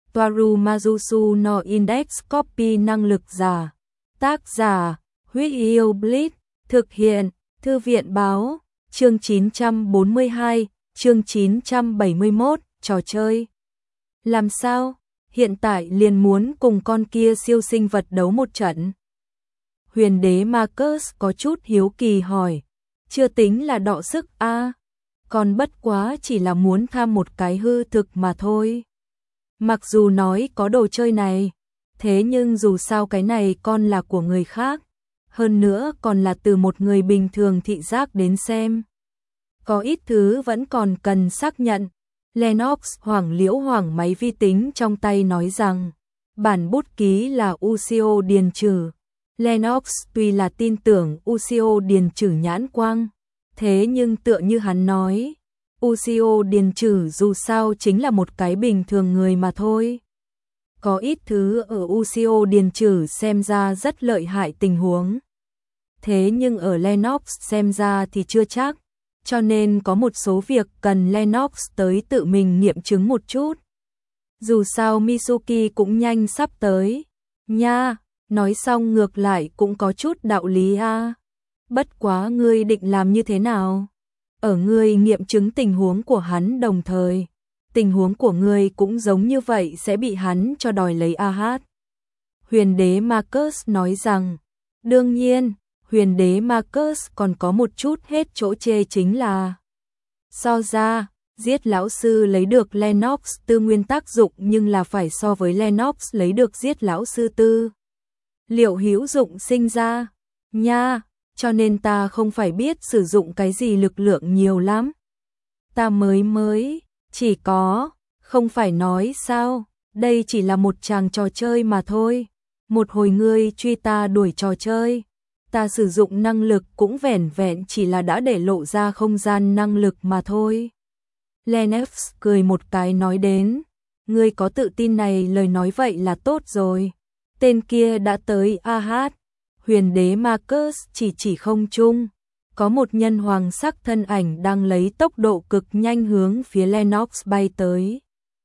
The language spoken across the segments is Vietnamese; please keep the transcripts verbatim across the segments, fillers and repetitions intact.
Toaru Mazusu no Index Copy năng lực giả. Tác giả, Huyết Yêu Blitz. Thực hiện, Thư viện báo. Chương chín trăm bốn mươi hai, chương chín trăm bảy mươi mốt, trò chơi. Làm sao? Hiện tại liền muốn cùng con kia siêu sinh vật đấu một trận. Huyền đế Marcus có chút hiếu kỳ hỏi. Chưa tính là đọ sức a, à, còn bất quá chỉ là muốn tham một cái hư thực mà thôi. Mặc dù nói có đồ chơi này, thế nhưng dù sao cái này con là của người khác, hơn nữa còn là từ một người bình thường thị giác đến xem. Có ít thứ vẫn còn cần xác nhận. Lennox hoảng liễu hoảng máy vi tính trong tay nói rằng, bản bút ký là Ushio Điền Trừ. Lennox tuy là tin tưởng Ushio Điền Trừ nhãn quang, thế nhưng tựa như hắn nói, Ushio Điền Trừ dù sao chính là một cái bình thường người mà thôi. Có ít thứ ở Ushio Điền Trừ xem ra rất lợi hại tình huống, thế nhưng ở Lennox xem ra thì chưa chắc, cho nên có một số việc cần Lennox tới tự mình nghiệm chứng một chút. Dù sao Mitsuki cũng nhanh sắp tới. Nha, nói xong ngược lại cũng có chút đạo lý a. À. Bất quá ngươi định làm như thế nào? Ở ngươi nghiệm chứng tình huống của hắn đồng thời, tình huống của ngươi cũng giống như vậy sẽ bị hắn cho đòi lấy a hát. Huyền đế Marcus nói rằng, đương nhiên, huyền đế Marcus còn có một chút hết chỗ chê chính là so ra, giết lão sư lấy được Lennox tư nguyên tác dụng nhưng là phải so với Lennox lấy được giết lão sư tư. Liệu hữu dụng sinh ra? Nha, cho nên ta không phải biết sử dụng cái gì lực lượng nhiều lắm. Ta mới mới, chỉ có, không phải nói sao, đây chỉ là một tràng trò chơi mà thôi. Một hồi ngươi truy ta đuổi trò chơi, ta sử dụng năng lực cũng vẻn vẹn chỉ là đã để lộ ra không gian năng lực mà thôi. Lennox cười một cái nói đến, ngươi có tự tin này lời nói vậy là tốt rồi. Tên kia đã tới a hát. Huyền đế Marcus chỉ chỉ không trung, có một nhân hoàng sắc thân ảnh đang lấy tốc độ cực nhanh hướng phía Lennox bay tới.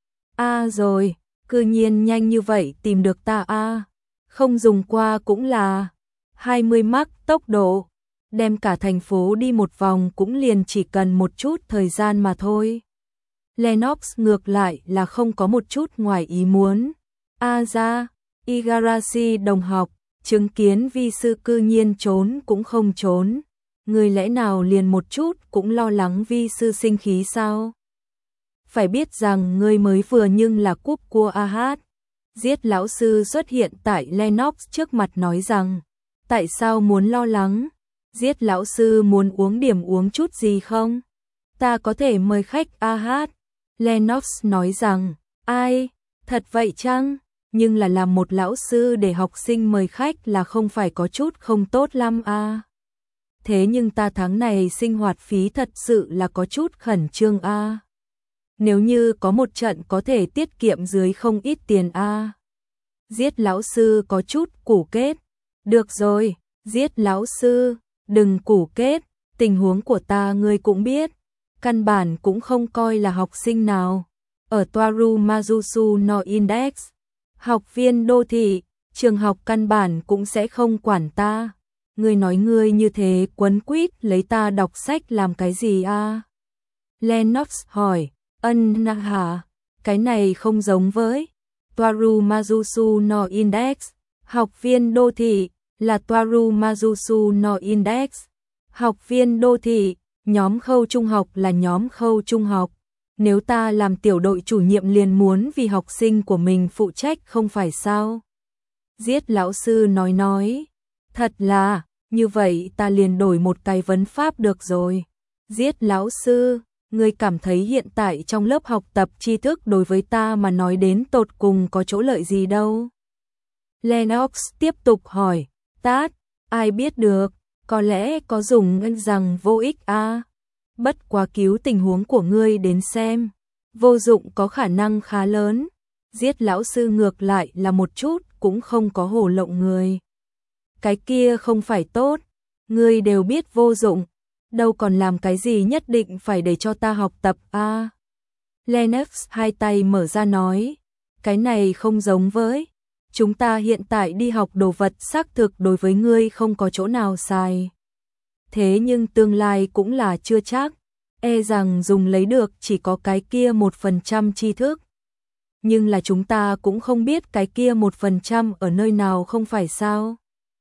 A à rồi, cư nhiên nhanh như vậy tìm được ta a. À. Không dùng qua cũng là hai mươi mach tốc độ, đem cả thành phố đi một vòng cũng liền chỉ cần một chút thời gian mà thôi. Lennox ngược lại là không có một chút ngoài ý muốn. A ra, Igarashi đồng học, chứng kiến vi sư cư nhiên trốn cũng không trốn. Người lẽ nào liền một chút cũng lo lắng vi sư sinh khí sao? Phải biết rằng người mới vừa nhưng là cúp cua a hát. Giết lão sư xuất hiện tại Lennox trước mặt nói rằng, tại sao muốn lo lắng? Giết lão sư muốn uống điểm uống chút gì không? Ta có thể mời khách a hát. Lennox nói rằng, ai, thật vậy chăng? Nhưng là làm một lão sư để học sinh mời khách là không phải có chút không tốt lắm a. À. Thế nhưng ta tháng này sinh hoạt phí thật sự là có chút khẩn trương a. À. Nếu như có một trận có thể tiết kiệm dưới không ít tiền a. À. Giết lão sư có chút củ kết. Được rồi, giết lão sư, đừng củ kết, tình huống của ta ngươi cũng biết, căn bản cũng không coi là học sinh nào. Ở Toaru Mazusu no Index, học viên đô thị, trường học căn bản cũng sẽ không quản ta. Ngươi nói ngươi như thế quấn quýt lấy ta đọc sách làm cái gì a? À? Lennox hỏi, ân na hả? Cái này không giống với Toaru Mazusu no Index, học viên đô thị là Toaru Mazusu no Index, học viên đô thị, nhóm khâu trung học là nhóm khâu trung học. Nếu ta làm tiểu đội chủ nhiệm liền muốn vì học sinh của mình phụ trách không phải sao? Giết lão sư nói nói, thật là, như vậy ta liền đổi một cái vấn pháp được rồi. Giết lão sư, ngươi cảm thấy hiện tại trong lớp học tập tri thức đối với ta mà nói đến tột cùng có chỗ lợi gì đâu? Lennox tiếp tục hỏi, tát, ai biết được, có lẽ có dùng ngân rằng vô ích a. À. Bất quá cứu tình huống của ngươi đến xem, vô dụng có khả năng khá lớn. Giết lão sư ngược lại là một chút cũng không có hổ lộng người. Cái kia không phải tốt, ngươi đều biết vô dụng, đâu còn làm cái gì nhất định phải để cho ta học tập a. À. Lennox hai tay mở ra nói, cái này không giống với. Chúng ta hiện tại đi học đồ vật xác thực đối với ngươi không có chỗ nào sai. Thế nhưng tương lai cũng là chưa chắc, e rằng dùng lấy được chỉ có cái kia một phần trăm tri thức. Nhưng là chúng ta cũng không biết cái kia một phần trăm ở nơi nào không phải sao.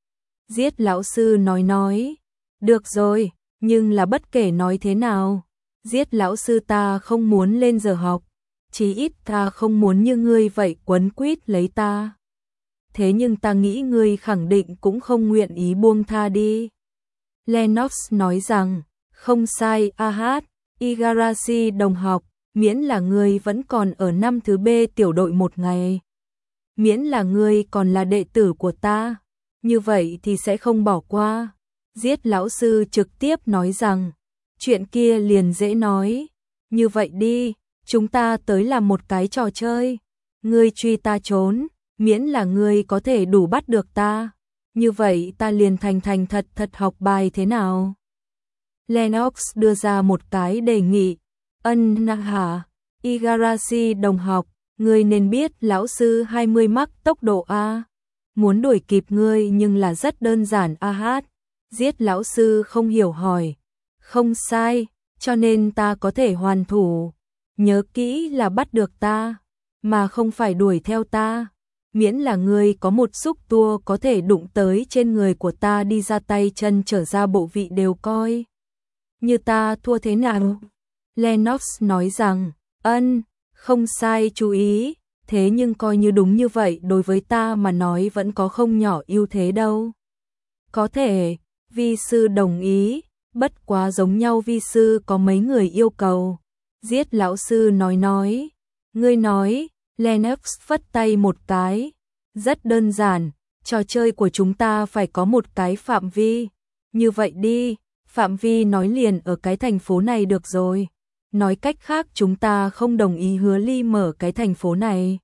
Giết lão sư nói nói, được rồi, nhưng là bất kể nói thế nào, giết lão sư ta không muốn lên giờ học, chí ít ta không muốn như ngươi vậy quấn quýt lấy ta. Thế nhưng ta nghĩ ngươi khẳng định cũng không nguyện ý buông tha đi. Lennox nói rằng, không sai Ahad, Igarashi đồng học, miễn là ngươi vẫn còn ở năm thứ B tiểu đội một ngày. Miễn là ngươi còn là đệ tử của ta, như vậy thì sẽ không bỏ qua. Giết lão sư trực tiếp nói rằng, chuyện kia liền dễ nói. Như vậy đi, chúng ta tới làm một cái trò chơi. Ngươi truy ta trốn, miễn là ngươi có thể đủ bắt được ta. Như vậy ta liền thành thành thật thật học bài thế nào? Lennox đưa ra một cái đề nghị. Ân na hả, Igarashi đồng học, ngươi nên biết lão sư hai mươi mắc tốc độ A. Muốn đuổi kịp ngươi nhưng là rất đơn giản a hát. Giết lão sư không hiểu hỏi. Không sai, cho nên ta có thể hoàn thủ. Nhớ kỹ là bắt được ta, mà không phải đuổi theo ta. Miễn là ngươi có một xúc tua có thể đụng tới trên người của ta đi ra tay chân trở ra bộ vị đều coi. Như ta thua thế nào? Lennox nói rằng, ân, không sai chú ý, thế nhưng coi như đúng như vậy đối với ta mà nói vẫn có không nhỏ ưu thế đâu. Có thể, vi sư đồng ý, bất quá giống nhau vi sư có mấy người yêu cầu. Giết lão sư nói nói, ngươi nói, Lennox phất tay một cái, rất đơn giản, trò chơi của chúng ta phải có một cái phạm vi. Như vậy đi, phạm vi nói liền ở cái thành phố này được rồi. Nói cách khác chúng ta không đồng ý Hứa Ly mở cái thành phố này.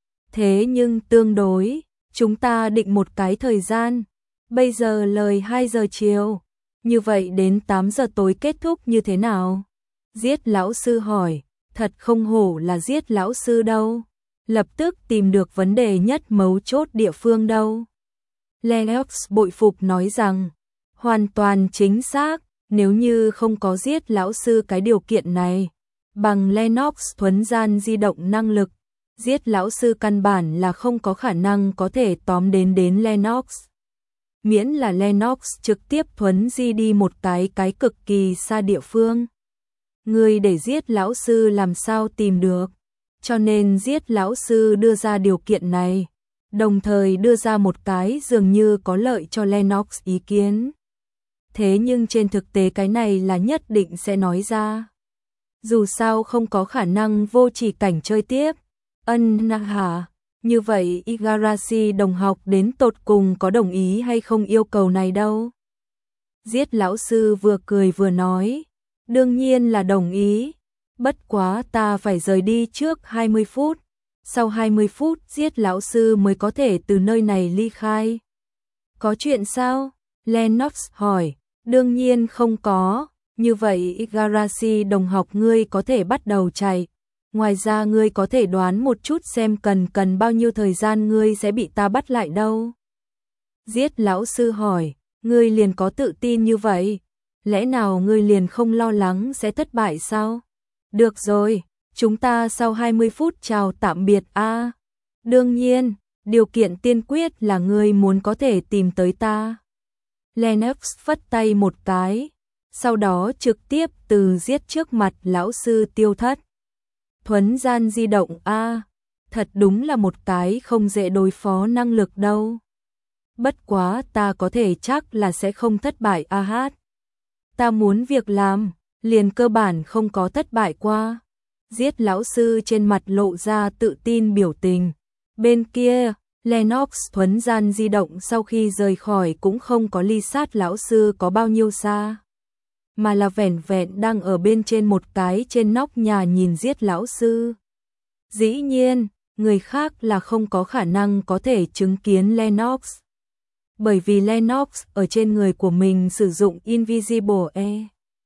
Thế nhưng tương đối, chúng ta định một cái thời gian. Bây giờ lời hai giờ chiều. Như vậy đến tám giờ tối kết thúc như thế nào? Giết lão sư hỏi, thật không hổ là giết lão sư đâu. Lập tức tìm được vấn đề nhất mấu chốt địa phương đâu. Lennox bội phục nói rằng, hoàn toàn chính xác. Nếu như không có giết lão sư cái điều kiện này, bằng Lennox thuấn gian di động năng lực, giết lão sư căn bản là không có khả năng có thể tóm đến đến Lennox. Miễn là Lennox trực tiếp thuấn di đi một cái cái cực kỳ xa địa phương. Người để giết lão sư làm sao tìm được, cho nên giết lão sư đưa ra điều kiện này, đồng thời đưa ra một cái dường như có lợi cho Lennox ý kiến. Thế nhưng trên thực tế cái này là nhất định sẽ nói ra. Dù sao không có khả năng vô chỉ cảnh chơi tiếp. Ân na hả, như vậy Igarashi đồng học đến tột cùng có đồng ý hay không yêu cầu này đâu. Giết lão sư vừa cười vừa nói, đương nhiên là đồng ý. Bất quá ta phải rời đi trước hai mươi phút. Sau hai mươi phút giết lão sư mới có thể từ nơi này ly khai. Có chuyện sao? Lennox hỏi. Đương nhiên không có, như vậy Igarashi đồng học ngươi có thể bắt đầu chạy. Ngoài ra ngươi có thể đoán một chút xem cần cần bao nhiêu thời gian ngươi sẽ bị ta bắt lại đâu. Giết lão sư hỏi, ngươi liền có tự tin như vậy, lẽ nào ngươi liền không lo lắng sẽ thất bại sao? Được rồi, chúng ta sau hai mươi phút chào tạm biệt a. À, đương nhiên, điều kiện tiên quyết là ngươi muốn có thể tìm tới ta. Lennox phất tay một cái, sau đó trực tiếp từ giết trước mặt lão sư tiêu thất. Thuấn gian di động a, à, thật đúng là một cái không dễ đối phó năng lực đâu. Bất quá ta có thể chắc là sẽ không thất bại a hát. Ta muốn việc làm, liền cơ bản không có thất bại qua. Giết lão sư trên mặt lộ ra tự tin biểu tình. Bên kia, Lennox thuấn gian di động sau khi rời khỏi cũng không có ly sát lão sư có bao nhiêu xa, mà là vẻn vẹn đang ở bên trên một cái trên nóc nhà nhìn giết lão sư. Dĩ nhiên, người khác là không có khả năng có thể chứng kiến Lennox, bởi vì Lennox ở trên người của mình sử dụng Invisible E,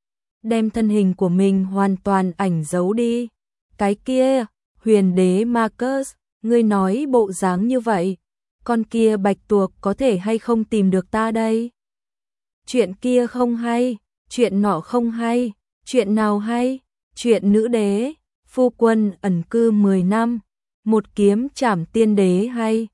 đem thân hình của mình hoàn toàn ảnh giấu đi. Cái kia, huyền đế Marcus, Ngươi nói bộ dáng như vậy, con kia bạch tuộc có thể hay không tìm được ta đây? Chuyện kia không hay, chuyện nọ không hay, chuyện nào hay? Chuyện nữ đế, phu quân ẩn cư mười năm, một kiếm trảm tiên đế hay?